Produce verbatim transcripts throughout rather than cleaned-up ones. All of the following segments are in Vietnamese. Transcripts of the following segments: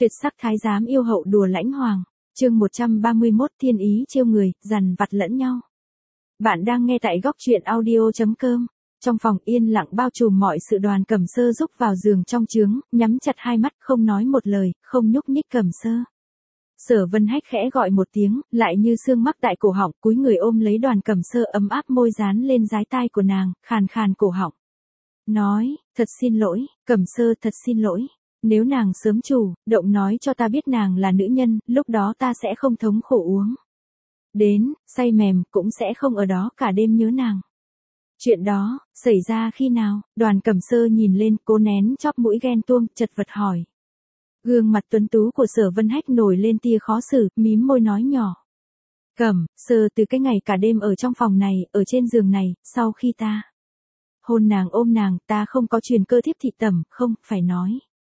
Tuyệt sắc thái giám yêu hậu đùa lãnh hoàng. Chương một trăm ba mươi mốt thiên ý trêu người, dằn vặt lẫn nhau. Bạn đang nghe tại góc truyện audio chấm com. Trong phòng yên lặng bao trùm mọi sự, Đoàn Cẩm Sơ rúc vào giường trong trướng, nhắm chặt hai mắt không nói một lời, không nhúc nhích. Cẩm Sơ. Sở Vân Hách khẽ gọi một tiếng, lại như xương mắc tại cổ họng, cúi người ôm lấy Đoàn Cẩm Sơ, ấm áp môi dán lên dái tai của nàng, khàn khàn cổ họng. Nói, thật xin lỗi, Cẩm Sơ, thật xin lỗi. Nếu nàng sớm chủ động nói cho ta biết nàng là nữ nhân, lúc đó ta sẽ không thống khổ uống đến say mềm, cũng sẽ không ở đó cả đêm nhớ nàng. Chuyện đó xảy ra khi nào? Đoàn Cẩm Sơ nhìn lên, cố nén chóp mũi ghen tuông, chật vật hỏi. Gương mặt tuấn tú của Sở Vân Hách nổi lên tia khó xử, mím môi nói nhỏ. Cẩm Sơ, từ cái ngày cả đêm ở trong phòng này, ở trên giường này, sau khi ta hôn nàng ôm nàng, ta không có truyền cơ thiếp thị tẩm, không, phải nói.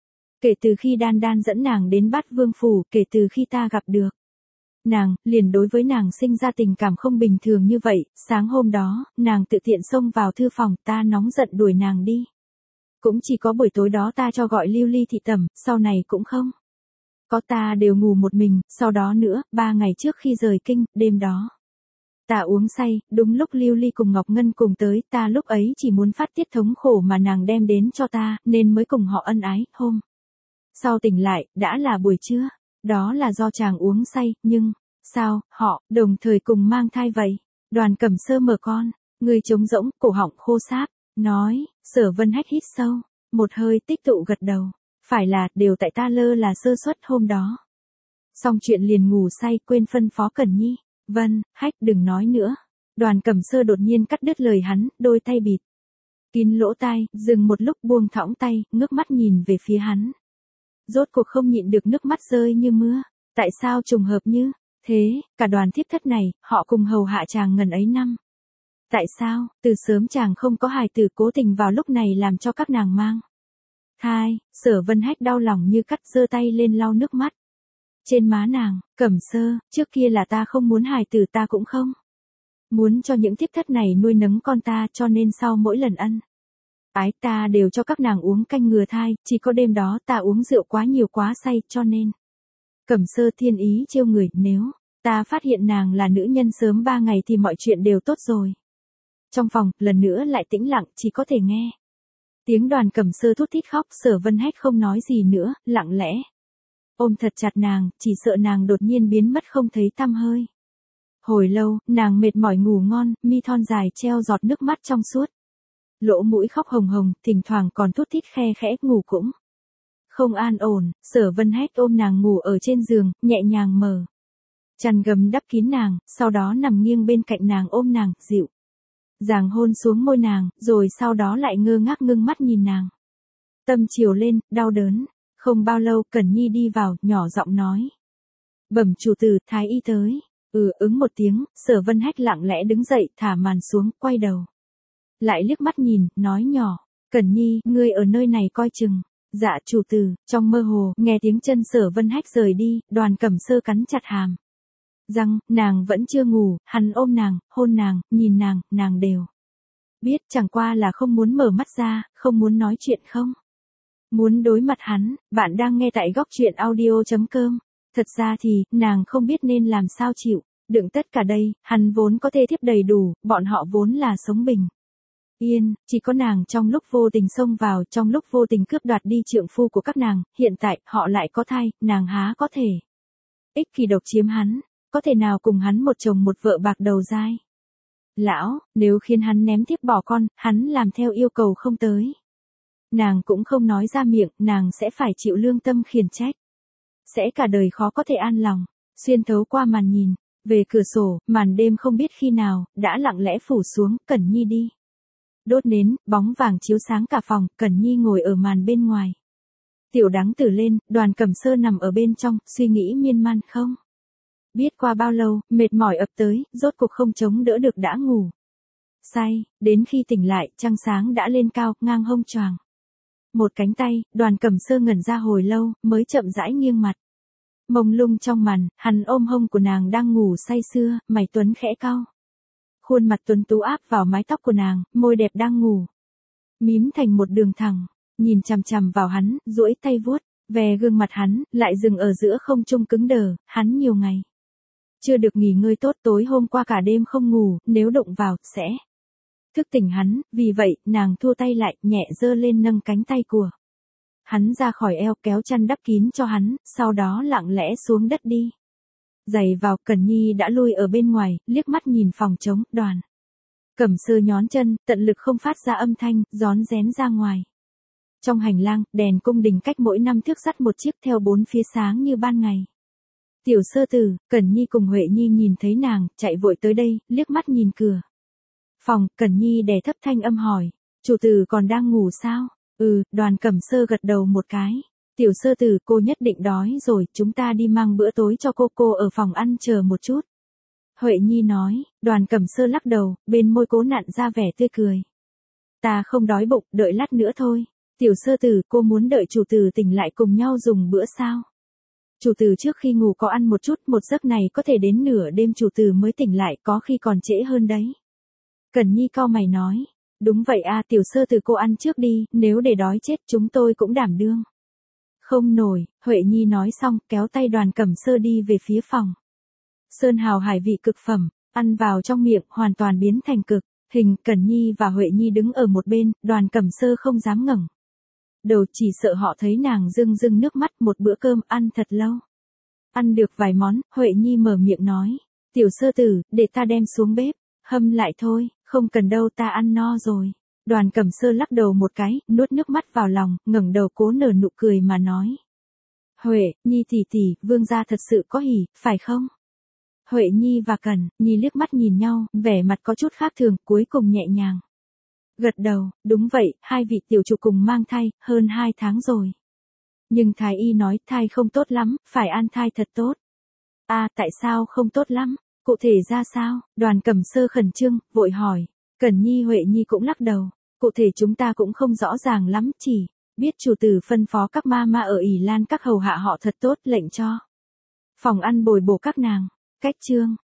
Kể từ khi Đan Đan dẫn nàng đến Bát Vương Phủ, kể từ khi ta gặp được nàng, liền đối với nàng sinh ra tình cảm không bình thường như vậy. Sáng hôm đó, nàng tự tiện xông vào thư phòng, ta nóng giận đuổi nàng đi. Cũng chỉ có buổi tối đó ta cho gọi Lưu Ly thị tẩm, sau này cũng không có, ta đều ngủ một mình. Sau đó nữa, ba ngày trước khi rời kinh, đêm đó ta uống say, đúng lúc Lưu Ly cùng Ngọc Ngân cùng tới, ta lúc ấy chỉ muốn phát tiết thống khổ mà nàng đem đến cho ta, nên mới cùng họ ân ái. Hôm sau tỉnh lại, đã là buổi trưa. Đó là do chàng uống say, nhưng sao họ đồng thời cùng mang thai vậy? Đoàn Cẩm Sơ mở con người trống rỗng, cổ họng khô sáp, nói. Sở Vân Hách hít sâu một hơi, tích tụ gật đầu. Phải là, đều tại ta lơ là sơ suất hôm đó. Xong chuyện liền ngủ say, quên phân phó Cẩn Nhi. Vân Hách, đừng nói nữa. Đoàn Cẩm Sơ đột nhiên cắt đứt lời hắn, đôi tay bịt kín lỗ tai, dừng một lúc buông thõng tay, ngước mắt nhìn về phía hắn. Rốt cuộc không nhịn được, nước mắt rơi như mưa. Tại sao trùng hợp như thế, cả đoàn thiếp thất này, họ cùng hầu hạ chàng ngần ấy năm. Tại sao, từ sớm chàng không có hài tử, cố tình vào lúc này làm cho các nàng mang thai? Sở Vân Hách đau lòng như cắt, giơ tay lên lau nước mắt trên má nàng. Cẩm Sơ, trước kia là ta không muốn hài tử, ta cũng không muốn cho những thiếp thất này nuôi nấng con ta, cho nên sau mỗi lần ân ái ta đều cho các nàng uống canh ngừa thai, chỉ có đêm đó ta uống rượu quá nhiều quá say, cho nên. Cẩm Sơ, thiên ý trêu người, nếu ta phát hiện nàng là nữ nhân sớm ba ngày thì mọi chuyện đều tốt rồi. Trong phòng, lần nữa lại tĩnh lặng, chỉ có thể nghe tiếng Đoàn Cẩm Sơ thút thít khóc. Sở Vân Hách không nói gì nữa, lặng lẽ ôm thật chặt nàng, chỉ sợ nàng đột nhiên biến mất không thấy tăm hơi. Hồi lâu, nàng mệt mỏi ngủ ngon, mi thon dài treo giọt nước mắt trong suốt. Lỗ mũi khóc hồng hồng, thỉnh thoảng còn thút thít khe khẽ, ngủ cũng không an ổn. Sở Vân Hách ôm nàng ngủ ở trên giường, nhẹ nhàng mở chăn gấm đắp kín nàng, sau đó nằm nghiêng bên cạnh nàng, ôm nàng, dịu dàng hôn xuống môi nàng, rồi sau đó lại ngơ ngác ngưng mắt nhìn nàng. Tâm chiều lên, đau đớn. Không bao lâu, Cẩn Nhi đi vào, nhỏ giọng nói. Bẩm chủ tử, thái y tới. Ừ, ứng một tiếng. Sở Vân Hách lặng lẽ đứng dậy, thả màn xuống, quay đầu lại liếc mắt nhìn, nói nhỏ. Cẩn Nhi, ngươi ở nơi này coi chừng. Dạ chủ tử. Trong mơ hồ, nghe tiếng chân Sở Vân Hách rời đi, Đoàn Cẩm Sơ cắn chặt hàm răng, nàng vẫn chưa ngủ. Hắn ôm nàng, hôn nàng, nhìn nàng, nàng đều biết, chẳng qua là không muốn mở mắt ra, không muốn nói chuyện, không muốn đối mặt hắn. Bạn đang nghe tại góc truyện audio chấm com. Thật ra thì, nàng không biết nên làm sao chịu đựng tất cả đây. Hắn vốn có thê thiếp đầy đủ, bọn họ vốn là sống bình yên, chỉ có nàng trong lúc vô tình xông vào, trong lúc vô tình cướp đoạt đi trượng phu của các nàng. Hiện tại, họ lại có thai, nàng há có thể ích kỷ độc chiếm hắn, có thể nào cùng hắn một chồng một vợ bạc đầu dai. Lão, nếu khiến hắn ném thiếp bỏ con, hắn làm theo yêu cầu không tới, nàng cũng không nói ra miệng, nàng sẽ phải chịu lương tâm khiển trách, sẽ cả đời khó có thể an lòng. Xuyên thấu qua màn nhìn về cửa sổ, màn đêm không biết khi nào đã lặng lẽ phủ xuống. Cẩn Nhi đi đốt nến, bóng vàng chiếu sáng cả phòng. Cẩn Nhi ngồi ở màn bên ngoài, tiểu đắng tử lên. Đoàn Cẩm Sơ nằm ở bên trong, suy nghĩ miên man, không biết qua bao lâu, mệt mỏi ập tới, rốt cuộc không chống đỡ được đã ngủ say. Đến khi tỉnh lại, trăng sáng đã lên cao, ngang hông choàng một cánh tay. Đoàn Cẩm Sơ ngẩn ra hồi lâu, mới chậm rãi nghiêng mặt. Mông lung trong màn, hắn ôm hông của nàng đang ngủ say sưa, mày tuấn khẽ cau. Khuôn mặt tuấn tú áp vào mái tóc của nàng, môi đẹp đang ngủ mím thành một đường thẳng, nhìn chằm chằm vào hắn, duỗi tay vuốt Ve gương mặt hắn, lại dừng ở giữa không trung cứng đờ, hắn nhiều ngày. Chưa được nghỉ ngơi tốt, tối hôm qua cả đêm không ngủ, nếu đụng vào, sẽ thức tỉnh hắn, vì vậy, nàng thua tay lại, nhẹ giơ lên nâng cánh tay của hắn ra khỏi eo, kéo chăn đắp kín cho hắn, sau đó lặng lẽ xuống đất đi. Giày vào, Cẩn Nhi đã lui ở bên ngoài, liếc mắt nhìn phòng trống, Đoàn Cẩm Sơ nhón chân, tận lực không phát ra âm thanh, rón rén ra ngoài. Trong hành lang, đèn cung đình cách mỗi năm thước sắt một chiếc, theo bốn phía sáng như ban ngày. Tiểu Sơ Tử, Cẩn Nhi cùng Huệ Nhi nhìn thấy nàng, chạy vội tới đây, liếc mắt nhìn cửa phòng, Cẩn Nhi đè thấp thanh âm hỏi, chủ tử còn đang ngủ sao? Ừ, Đoàn Cẩm Sơ gật đầu một cái. Tiểu Sơ Tử, cô nhất định đói rồi, chúng ta đi mang bữa tối cho cô, cô ở phòng ăn chờ một chút. Huệ Nhi nói. Đoàn Cẩm Sơ lắc đầu, bên môi cố nặn ra vẻ tươi cười. Ta không đói bụng, đợi lát nữa thôi. Tiểu Sơ Tử, cô muốn đợi chủ tử tỉnh lại cùng nhau dùng bữa sao? Chủ tử trước khi ngủ có ăn một chút, một giấc này có thể đến nửa đêm chủ tử mới tỉnh lại, có khi còn trễ hơn đấy. Cẩn Nhi cau mày nói. Đúng vậy a, Tiểu Sơ Tử cô ăn trước đi, nếu để đói chết chúng tôi cũng đảm đương. Không nổi, Huệ Nhi nói xong, kéo tay Đoàn Cẩm Sơ đi về phía phòng. Sơn hào hải vị cực phẩm, ăn vào trong miệng, hoàn toàn biến thành cực hình. Cẩn Nhi và Huệ Nhi đứng ở một bên, Đoàn Cẩm Sơ không dám ngẩng đầu, chỉ sợ họ thấy nàng rưng rưng nước mắt. Một bữa cơm ăn thật lâu. Ăn được vài món, Huệ Nhi mở miệng nói. Tiểu Sơ Tử, để ta đem xuống bếp, hâm lại thôi, không cần đâu, ta ăn no rồi. Đoàn Cẩm Sơ lắc đầu một cái, nuốt nước mắt vào lòng, ngẩng đầu cố nở nụ cười mà nói. Huệ, Nhi tỷ tỷ, vương gia thật sự có hỉ, phải không? Huệ Nhi và Cẩn Nhi liếc mắt nhìn nhau, vẻ mặt có chút khác thường, cuối cùng nhẹ nhàng gật đầu, đúng vậy, hai vị tiểu chủ cùng mang thai, hơn hai tháng rồi. Nhưng thái y nói thai không tốt lắm, phải an thai thật tốt. À, tại sao không tốt lắm? Cụ thể ra sao? Đoàn Cẩm Sơ khẩn trương, vội hỏi. Cẩn Nhi Huệ Nhi cũng lắc đầu. Cụ thể chúng ta cũng không rõ ràng lắm, chỉ biết chủ tử phân phó các ma ma ở ỷ Lan các hầu hạ họ thật tốt, lệnh cho phòng ăn bồi bổ các nàng. Cách chương